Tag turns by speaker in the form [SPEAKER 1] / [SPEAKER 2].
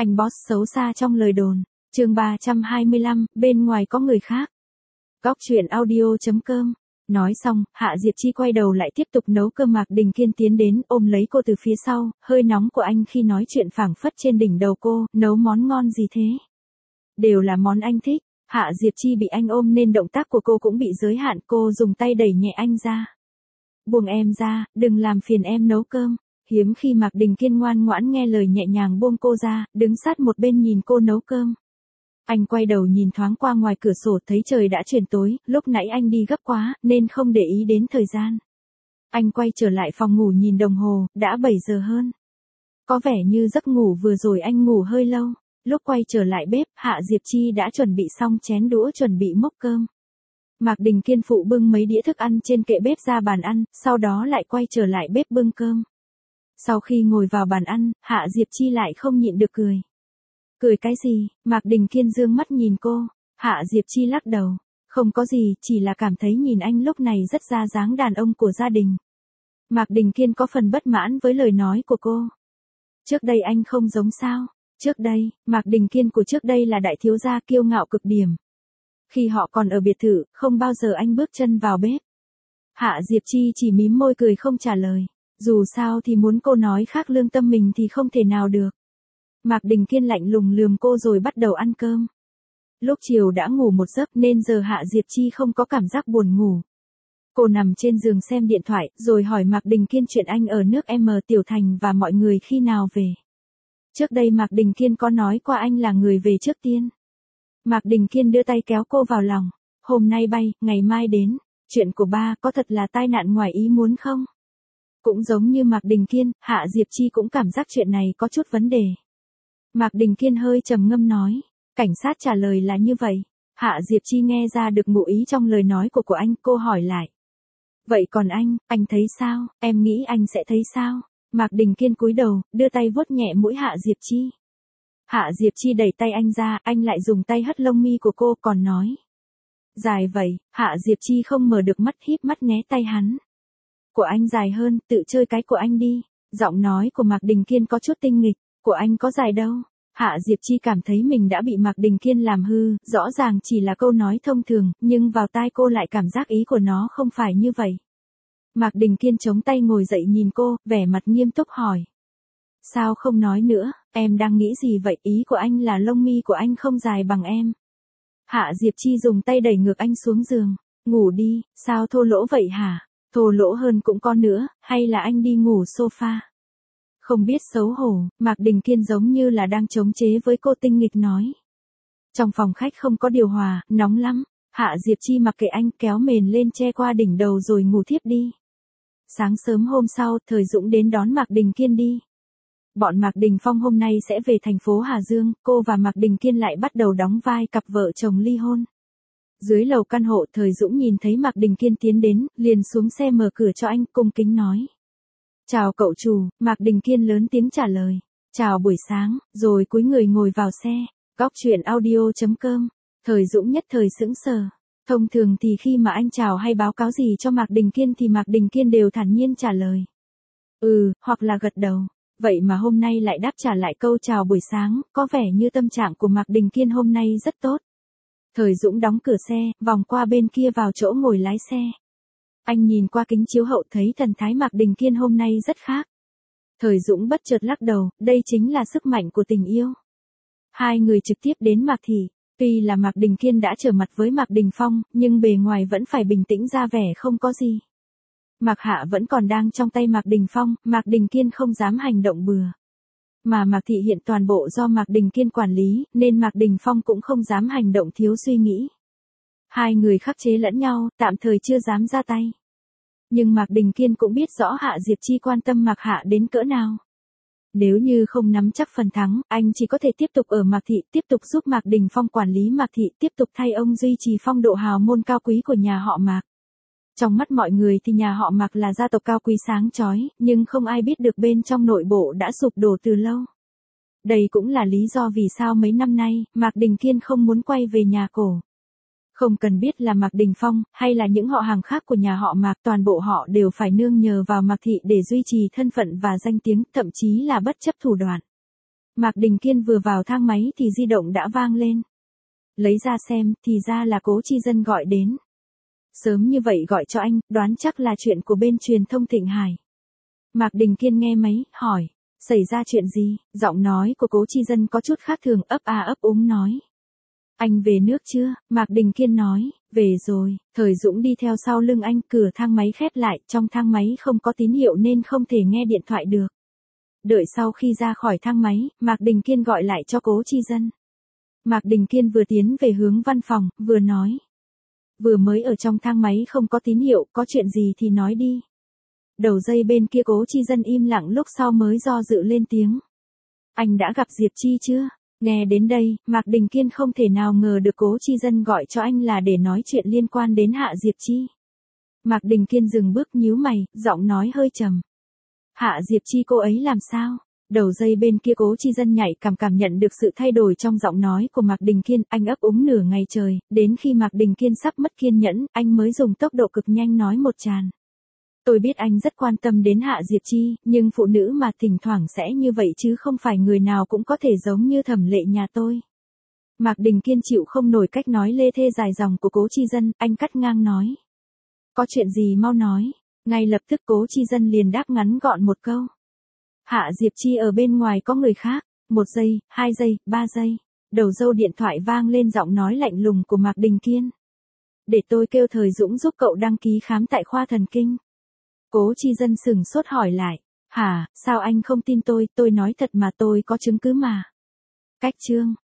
[SPEAKER 1] Anh boss xấu xa trong lời đồn. Chương 325, bên ngoài có người khác. Góc truyện audio.com. Nói xong, Hạ Diệp Chi quay đầu lại tiếp tục nấu cơm. Mạc Đình Kiên tiến đến, ôm lấy cô từ phía sau, hơi nóng của anh khi nói chuyện phảng phất trên đỉnh đầu cô, nấu món ngon gì thế? Đều là món anh thích. Hạ Diệp Chi bị anh ôm nên động tác của cô cũng bị giới hạn, cô dùng tay đẩy nhẹ anh ra. Buông em ra, đừng làm phiền em nấu cơm. Hiếm khi Mạc Đình Kiên ngoan ngoãn nghe lời nhẹ nhàng buông cô ra, đứng sát một bên nhìn cô nấu cơm. Anh quay đầu nhìn thoáng qua ngoài cửa sổ thấy trời đã chuyển tối, lúc nãy anh đi gấp quá, nên không để ý đến thời gian. Anh quay trở lại phòng ngủ nhìn đồng hồ, đã 7 giờ hơn. Có vẻ như giấc ngủ vừa rồi anh ngủ hơi lâu. Lúc quay trở lại bếp, Hạ Diệp Chi đã chuẩn bị xong chén đũa chuẩn bị múc cơm. Mạc Đình Kiên phụ bưng mấy đĩa thức ăn trên kệ bếp ra bàn ăn, sau đó lại quay trở lại bếp bưng cơm. Sau khi ngồi vào bàn ăn, Hạ Diệp Chi lại không nhịn được cười. Cười cái gì? Mạc Đình Kiên dương mắt nhìn cô. Hạ Diệp Chi lắc đầu. Không có gì, chỉ là cảm thấy nhìn anh lúc này rất ra dáng đàn ông của gia đình. Mạc Đình Kiên có phần bất mãn với lời nói của cô. Trước đây anh không giống sao? Trước đây, Mạc Đình Kiên của trước đây là đại thiếu gia kiêu ngạo cực điểm. Khi họ còn ở biệt thự, không bao giờ anh bước chân vào bếp. Hạ Diệp Chi chỉ mím môi cười không trả lời. Dù sao thì muốn cô nói khác lương tâm mình thì không thể nào được. Mạc Đình Kiên lạnh lùng lườm cô rồi bắt đầu ăn cơm. Lúc chiều đã ngủ một giấc nên giờ Hạ Diệp Chi không có cảm giác buồn ngủ. Cô nằm trên giường xem điện thoại rồi hỏi Mạc Đình Kiên chuyện anh ở nước M Tiểu Thành và mọi người khi nào về. Trước đây Mạc Đình Kiên có nói qua anh là người về trước tiên. Mạc Đình Kiên đưa tay kéo cô vào lòng. Hôm nay bay, ngày mai đến. Chuyện của ba có thật là tai nạn ngoài ý muốn không? Cũng giống như Mạc Đình Kiên, Hạ Diệp Chi cũng cảm giác chuyện này có chút vấn đề. Mạc Đình Kiên hơi trầm ngâm nói. Cảnh sát trả lời là như vậy. Hạ Diệp Chi nghe ra được ngụ ý trong lời nói của anh, cô hỏi lại. Vậy còn anh thấy sao? Em nghĩ anh sẽ thấy sao? Mạc Đình Kiên cúi đầu, đưa tay vuốt nhẹ mũi Hạ Diệp Chi. Hạ Diệp Chi đẩy tay anh ra, anh lại dùng tay hất lông mi của cô còn nói. Dài vậy, Hạ Diệp Chi không mở được mắt híp mắt né tay hắn. Của anh dài hơn, tự chơi cái của anh đi. Giọng nói của Mạc Đình Kiên có chút tinh nghịch, của anh có dài đâu. Hạ Diệp Chi cảm thấy mình đã bị Mạc Đình Kiên làm hư, rõ ràng chỉ là câu nói thông thường, nhưng vào tai cô lại cảm giác ý của nó không phải như vậy. Mạc Đình Kiên chống tay ngồi dậy nhìn cô, vẻ mặt nghiêm túc hỏi. Sao không nói nữa, em đang nghĩ gì vậy? Ý của anh là lông mi của anh không dài bằng em. Hạ Diệp Chi dùng tay đẩy ngược anh xuống giường. Ngủ đi, sao thô lỗ vậy hả? Thô lỗ hơn cũng có nữa, hay là anh đi ngủ sofa? Không biết xấu hổ, Mạc Đình Kiên giống như là đang chống chế với cô, tinh nghịch nói. Trong phòng khách không có điều hòa, nóng lắm. Hạ Diệp Chi mặc kệ anh, kéo mền lên che qua đỉnh đầu rồi ngủ thiếp đi. Sáng sớm hôm sau, Thời Dũng đến đón Mạc Đình Kiên đi. Bọn Mạc Đình Phong hôm nay sẽ về thành phố Hà Dương, cô và Mạc Đình Kiên lại bắt đầu đóng vai cặp vợ chồng ly hôn. Dưới lầu căn hộ, Thời Dũng nhìn thấy Mạc Đình Kiên tiến đến, liền xuống xe mở cửa cho anh, cung kính nói. Chào cậu chủ, Mạc Đình Kiên lớn tiếng trả lời. Chào buổi sáng, rồi cúi người ngồi vào xe. Góc truyện audio.com. Thời Dũng nhất thời sững sờ. Thông thường thì khi mà anh chào hay báo cáo gì cho Mạc Đình Kiên thì Mạc Đình Kiên đều thản nhiên trả lời. Hoặc là gật đầu. Vậy mà hôm nay lại đáp trả lại câu chào buổi sáng, có vẻ như tâm trạng của Mạc Đình Kiên hôm nay rất tốt. Thời Dũng đóng cửa xe, vòng qua bên kia vào chỗ ngồi lái xe. Anh nhìn qua kính chiếu hậu thấy thần thái Mạc Đình Kiên hôm nay rất khác. Thời Dũng bất chợt lắc đầu, đây chính là sức mạnh của tình yêu. Hai người trực tiếp đến Mạc Thị. Tuy là Mạc Đình Kiên đã trở mặt với Mạc Đình Phong, nhưng bề ngoài vẫn phải bình tĩnh ra vẻ không có gì. Mạc Hạ vẫn còn đang trong tay Mạc Đình Phong, Mạc Đình Kiên không dám hành động bừa. Mà Mạc Thị hiện toàn bộ do Mạc Đình Kiên quản lý, nên Mạc Đình Phong cũng không dám hành động thiếu suy nghĩ. Hai người khắc chế lẫn nhau, tạm thời chưa dám ra tay. Nhưng Mạc Đình Kiên cũng biết rõ Hạ Diệp Chi quan tâm Mạc Hạ đến cỡ nào. Nếu như không nắm chắc phần thắng, anh chỉ có thể tiếp tục ở Mạc Thị, tiếp tục giúp Mạc Đình Phong quản lý Mạc Thị, tiếp tục thay ông duy trì phong độ hào môn cao quý của nhà họ Mạc. Trong mắt mọi người thì nhà họ Mạc là gia tộc cao quý sáng chói, nhưng không ai biết được bên trong nội bộ đã sụp đổ từ lâu. Đây cũng là lý do vì sao mấy năm nay, Mạc Đình Kiên không muốn quay về nhà cổ. Không cần biết là Mạc Đình Phong, hay là những họ hàng khác của nhà họ Mạc, toàn bộ họ đều phải nương nhờ vào Mạc Thị để duy trì thân phận và danh tiếng, thậm chí là bất chấp thủ đoạn. Mạc Đình Kiên vừa vào thang máy thì di động đã vang lên. Lấy ra xem thì ra là Cố Chi Dân gọi đến. Sớm như vậy gọi cho anh, đoán chắc là chuyện của bên truyền thông Thịnh Hải. Mạc Đình Kiên nghe máy, hỏi, xảy ra chuyện gì? Giọng nói của Cố Chi Dân có chút khác thường, ấp a ấp úng nói. Anh về nước chưa? Mạc Đình Kiên nói, về rồi. Thời Dũng đi theo sau lưng anh, cửa thang máy khép lại, trong thang máy không có tín hiệu nên không thể nghe điện thoại được. Đợi sau khi ra khỏi thang máy, Mạc Đình Kiên gọi lại cho Cố Chi Dân. Mạc Đình Kiên vừa tiến về hướng văn phòng, vừa nói. Vừa mới ở trong thang máy không có tín hiệu, có chuyện gì thì nói đi. Đầu dây bên kia Cố Chi Dân im lặng lúc sau mới do dự lên tiếng. Anh đã gặp Diệp Chi chưa? Nghe đến đây, Mạc Đình Kiên không thể nào ngờ được Cố Chi Dân gọi cho anh là để nói chuyện liên quan đến Hạ Diệp Chi. Mạc Đình Kiên dừng bước nhíu mày, giọng nói hơi trầm. Hạ Diệp Chi cô ấy làm sao? Đầu dây bên kia Cố Chi Dân nhạy cảm nhận được sự thay đổi trong giọng nói của Mạc Đình Kiên, anh ấp úng nửa ngày trời, đến khi Mạc Đình Kiên sắp mất kiên nhẫn, anh mới dùng tốc độ cực nhanh nói một tràng. Tôi biết anh rất quan tâm đến Hạ Diệp Chi, nhưng phụ nữ mà thỉnh thoảng sẽ như vậy chứ không phải người nào cũng có thể giống như Thẩm Lệ nhà tôi. Mạc Đình Kiên chịu không nổi cách nói lê thê dài dòng của Cố Chi Dân, anh cắt ngang nói. Có chuyện gì mau nói. Ngay lập tức Cố Chi Dân liền đáp ngắn gọn một câu. Hạ Diệp Chi ở bên ngoài có người khác. 1 giây, 2 giây, 3 giây. Đầu dâu điện thoại vang lên giọng nói lạnh lùng của Mạc Đình Kiên. Để tôi kêu Thời Dũng giúp cậu đăng ký khám tại khoa thần kinh. Cố Chi Dân sừng sốt hỏi lại. Hả, sao anh không tin tôi nói thật mà tôi có chứng cứ mà. Cách chương.